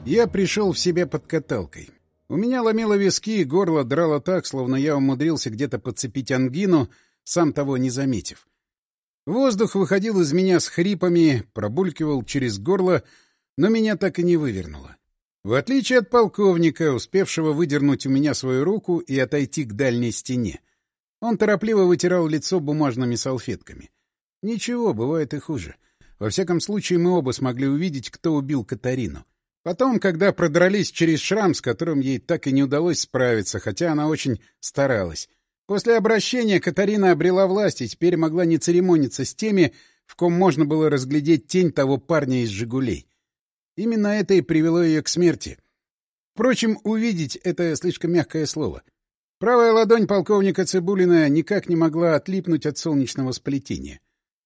Я пришел в себя под каталкой. У меня ломило виски, горло драло так, словно я умудрился где-то подцепить ангину, сам того не заметив. Воздух выходил из меня с хрипами, пробулькивал через горло, но меня так и не вывернуло. В отличие от полковника, успевшего выдернуть у меня свою руку и отойти к дальней стене. Он торопливо вытирал лицо бумажными салфетками. Ничего, бывает и хуже. Во всяком случае, мы оба смогли увидеть, кто убил Катарину. Потом, когда продрались через шрам, с которым ей так и не удалось справиться, хотя она очень старалась. После обращения Катарина обрела власть и теперь могла не церемониться с теми, в ком можно было разглядеть тень того парня из «Жигулей». Именно это и привело ее к смерти. Впрочем, увидеть — это слишком мягкое слово. Правая ладонь полковника Цыбулина никак не могла отлипнуть от солнечного сплетения.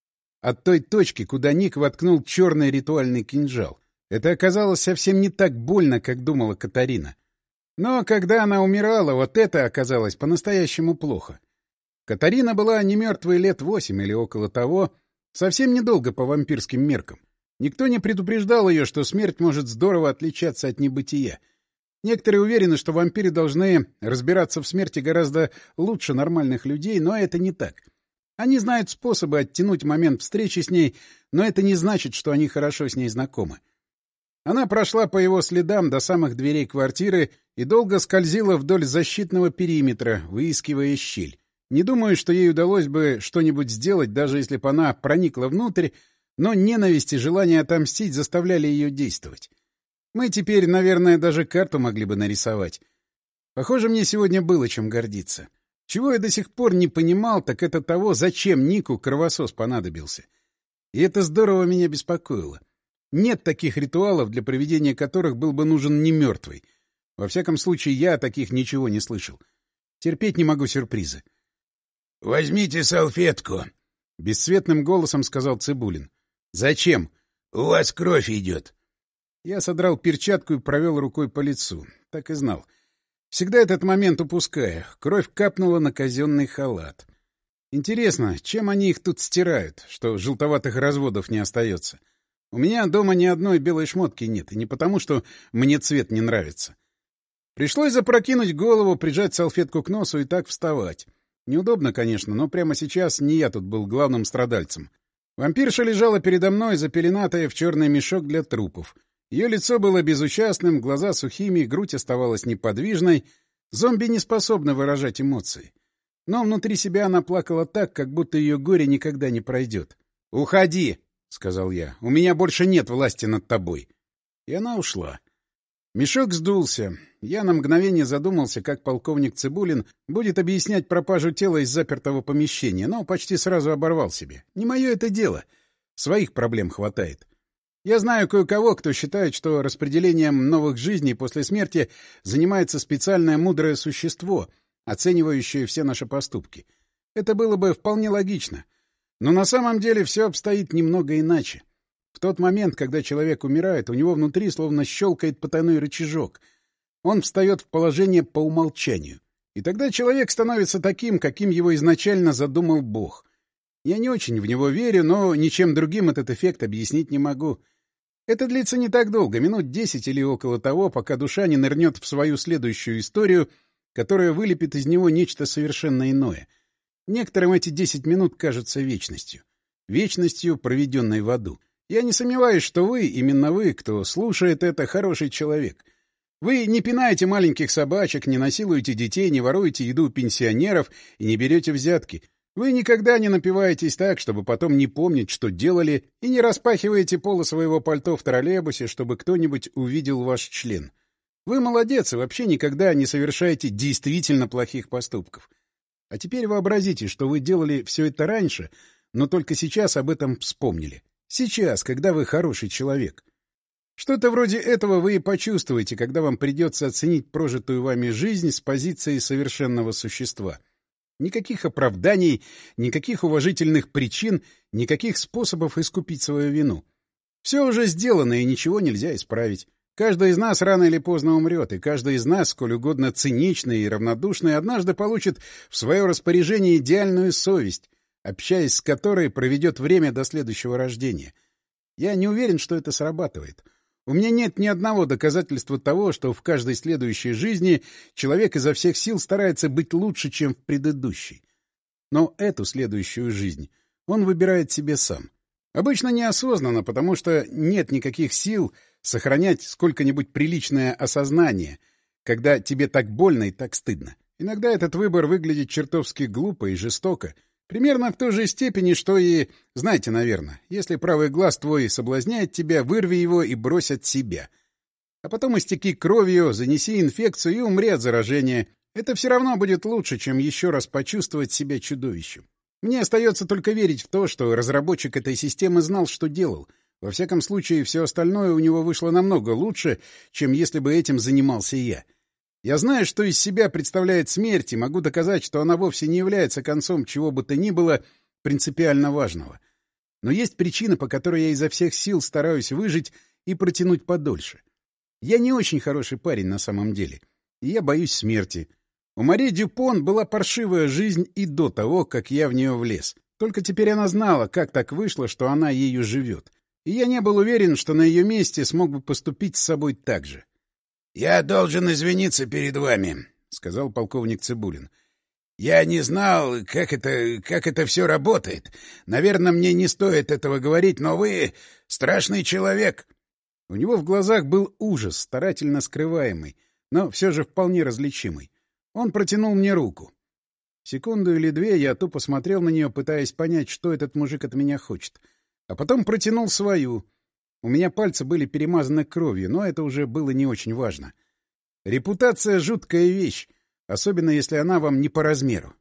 От той точки, куда Ник воткнул черный ритуальный кинжал. Это оказалось совсем не так больно, как думала Катарина. Но когда она умирала, вот это оказалось по-настоящему плохо. Катарина была не мертвой лет 8 или около того, совсем недолго по вампирским меркам. Никто не предупреждал ее, что смерть может здорово отличаться от небытия. Некоторые уверены, что вампиры должны разбираться в смерти гораздо лучше нормальных людей, но это не так. Они знают способы оттянуть момент встречи с ней, но это не значит, что они хорошо с ней знакомы. Она прошла по его следам до самых дверей квартиры и долго скользила вдоль защитного периметра, выискивая щель. Не думаю, что ей удалось бы что-нибудь сделать, даже если бы она проникла внутрь, но ненависть и желание отомстить заставляли ее действовать. Мы теперь, наверное, даже карту могли бы нарисовать. Похоже, мне сегодня было чем гордиться. Чего я до сих пор не понимал, так это того, зачем Нику кровосос понадобился. И это здорово меня беспокоило. Нет таких ритуалов, для проведения которых был бы нужен не мертвый. Во всяком случае, я о таких ничего не слышал. Терпеть не могу сюрпризы. — Возьмите салфетку, — бесцветным голосом сказал Цыбулин. — Зачем? — У вас кровь идет. Я содрал перчатку и провел рукой по лицу. Так и знал. Всегда этот момент упускаю. Кровь капнула на казенный халат. Интересно, чем они их тут стирают, что желтоватых разводов не остается? У меня дома ни одной белой шмотки нет, и не потому, что мне цвет не нравится. Пришлось запрокинуть голову, прижать салфетку к носу и так вставать. Неудобно, конечно, но прямо сейчас не я тут был главным страдальцем. Вампирша лежала передо мной, запеленатая в черный мешок для трупов. Ее лицо было безучастным, глаза сухими, грудь оставалась неподвижной. Зомби не способны выражать эмоции. Но внутри себя она плакала так, как будто ее горе никогда не пройдет. «Уходи!» — сказал я. — У меня больше нет власти над тобой. И она ушла. Мешок сдулся. Я на мгновение задумался, как полковник Цыбулин будет объяснять пропажу тела из запертого помещения, но почти сразу оборвал себе. Не мое это дело. Своих проблем хватает. Я знаю кое-кого, кто считает, что распределением новых жизней после смерти занимается специальное мудрое существо, оценивающее все наши поступки. Это было бы вполне логично. Но на самом деле все обстоит немного иначе. В тот момент, когда человек умирает, у него внутри словно щелкает потайной рычажок. Он встает в положение по умолчанию. И тогда человек становится таким, каким его изначально задумал Бог. Я не очень в него верю, но ничем другим этот эффект объяснить не могу. Это длится не так долго, минут 10 или около того, пока душа не нырнет в свою следующую историю, которая вылепит из него нечто совершенно иное. Некоторым эти 10 минут кажутся вечностью. Вечностью, проведенной в аду. Я не сомневаюсь, что вы, именно вы, кто слушает это, хороший человек. Вы не пинаете маленьких собачек, не насилуете детей, не воруете еду у пенсионеров и не берете взятки. Вы никогда не напиваетесь так, чтобы потом не помнить, что делали, и не распахиваете полы своего пальто в троллейбусе, чтобы кто-нибудь увидел ваш член. Вы молодец и вообще никогда не совершаете действительно плохих поступков. А теперь вообразите, что вы делали все это раньше, но только сейчас об этом вспомнили. Сейчас, когда вы хороший человек. Что-то вроде этого вы и почувствуете, когда вам придется оценить прожитую вами жизнь с позиции совершенного существа. Никаких оправданий, никаких уважительных причин, никаких способов искупить свою вину. Все уже сделано, и ничего нельзя исправить. Каждый из нас рано или поздно умрет, и каждый из нас, сколь угодно циничный и равнодушный, однажды получит в свое распоряжение идеальную совесть, общаясь с которой проведет время до следующего рождения. Я не уверен, что это срабатывает. У меня нет ни одного доказательства того, что в каждой следующей жизни человек изо всех сил старается быть лучше, чем в предыдущей. Но эту следующую жизнь он выбирает себе сам. Обычно неосознанно, потому что нет никаких сил сохранять сколько-нибудь приличное осознание, когда тебе так больно и так стыдно. Иногда этот выбор выглядит чертовски глупо и жестоко. Примерно в той же степени, что и... Знаете, наверное, если правый глаз твой соблазняет тебя, вырви его и брось от себя. А потом истеки кровью, занеси инфекцию и умри от заражения. Это все равно будет лучше, чем еще раз почувствовать себя чудовищем. Мне остается только верить в то, что разработчик этой системы знал, что делал. Во всяком случае, все остальное у него вышло намного лучше, чем если бы этим занимался я. Я знаю, что из себя представляет смерть, и могу доказать, что она вовсе не является концом чего бы то ни было принципиально важного. Но есть причина, по которой я изо всех сил стараюсь выжить и протянуть подольше. Я не очень хороший парень на самом деле, и я боюсь смерти. У Мари Дюпон была паршивая жизнь и до того, как я в нее влез. Только теперь она знала, как так вышло, что она ею живет. И я не был уверен, что на ее месте смог бы поступить с собой так же. — Я должен извиниться перед вами, — сказал полковник Цыбулин. — Я не знал, как это все работает. Наверное, мне не стоит этого говорить, но вы страшный человек. У него в глазах был ужас, старательно скрываемый, но все же вполне различимый. Он протянул мне руку. Секунду или две я тупо смотрел на нее, пытаясь понять, что этот мужик от меня хочет. А потом протянул свою. У меня пальцы были перемазаны кровью, но это уже было не очень важно. Репутация — жуткая вещь, особенно если она вам не по размеру.